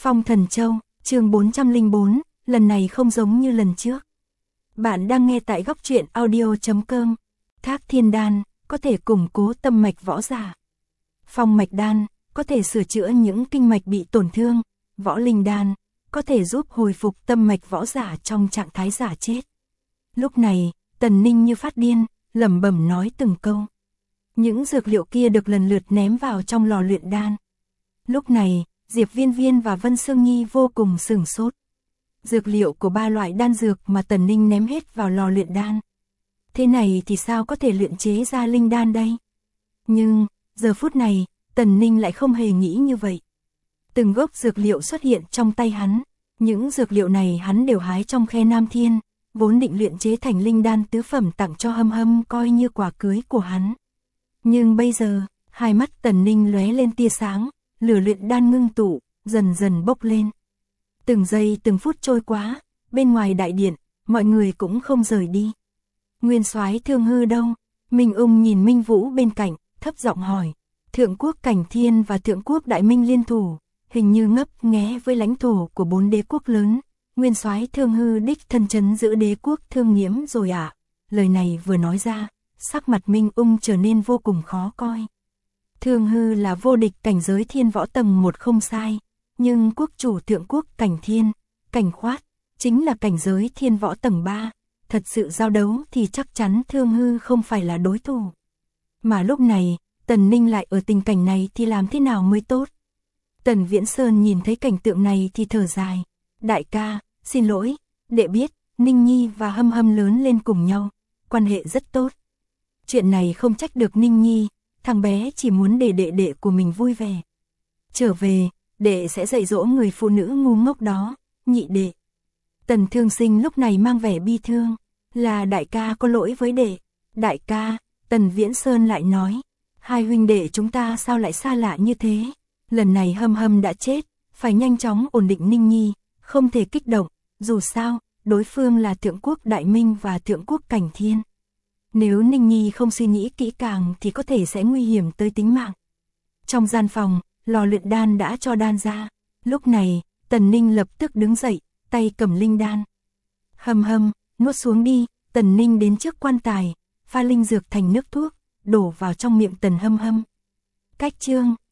Phong Thần Châu, chương 404, lần này không giống như lần trước. Bạn đang nghe tại góc truyện audio.com. Thác Thiên Đan, có thể củng cố tâm mạch võ giả. Phong Mạch Đan, có thể sửa chữa những kinh mạch bị tổn thương. Võ Linh Đan, có thể giúp hồi phục tâm mạch võ giả trong trạng thái giả chết. Lúc này, Tần Ninh như phát điên, lẩm bẩm nói từng câu. Những dược liệu kia được lần lượt ném vào trong lò luyện đan. Lúc này, Diệp Viên Viên và Vân Sương Nhi vô cùng sửng sốt. Dược liệu của 3 loại đan dược mà Tần Ninh ném hết vào lò luyện đan. Thế này thì sao có thể luyện chế ra linh đan đây? Nhưng, giờ phút này, Tần Ninh lại không hề nghĩ như vậy. Từng gốc dược liệu xuất hiện trong tay hắn. Những dược liệu này hắn đều hái trong khe Nam Thiên, vốn định luyện chế thành linh đan tứ phẩm tặng cho Hâm Hâm coi như quà cưới của hắn. Nhưng bây giờ, hai mắt Tần Ninh lóe lên tia sáng, lửa luyện đan ngưng tụ, dần dần bốc lên. Từng giây từng phút trôi qua, bên ngoài đại điện, mọi người cũng không rời đi. Nguyên soái Thương Hư đâu? Minh Ung nhìn Minh Vũ bên cạnh, thấp giọng hỏi. Thượng quốc Cảnh Thiên và Thượng quốc Đại Minh liên thủ, hình như ngấp nghé với lãnh thổ của 4 đế quốc lớn. Nguyên soái Thương Hư đích thân trấn giữ đế quốc Thương Nghiễm rồi ạ. Lời này vừa nói ra, sắc mặt Minh Ung trở nên vô cùng khó coi. Thương Hư là vô địch cảnh giới thiên võ tầng 1 không sai, nhưng quốc chủ Thượng quốc Cảnh Thiên, Cảnh Khoát, chính là cảnh giới thiên võ tầng 3, thật sự giao đấu thì chắc chắn Thương Hư không phải là đối thủ. Mà lúc này, Tần Ninh lại ở tình cảnh này thì làm thế nào mới tốt? Tần Viễn Sơn nhìn thấy cảnh tượng này thì thở dài. Đại ca, xin lỗi, đệ biết, Ninh Nhi và Hâm Hâm lớn lên cùng nhau, quan hệ rất tốt. Chuyện này không trách được Ninh Nhi, thằng bé chỉ muốn để đệ của mình vui vẻ. Trở về, đệ sẽ dạy dỗ người phụ nữ ngu ngốc đó, nhị đệ. Tần Thương Sinh lúc này mang vẻ bi thương, là đại ca có lỗi với đệ. Đại ca, Tần Viễn Sơn lại nói, hai huynh đệ chúng ta sao lại xa lạ như thế? Lần này Hâm Hâm đã chết, phải nhanh chóng ổn định Ninh Nhi, không thể kích động, dù sao, đối phương là Thượng quốc Đại Minh và Thượng quốc Cảnh Thiên. Nếu Ninh Nhi không suy nghĩ kỹ càng thì có thể sẽ nguy hiểm tới tính mạng. Trong gian phòng, lò luyện đan đã cho đan ra. Lúc này, Tần Ninh lập tức đứng dậy, tay cầm linh đan. Hâm Hâm, nuốt xuống đi. Tần Ninh đến trước quan tài, pha linh dược thành nước thuốc, đổ vào trong miệng Tần Hâm Hâm. Cách chương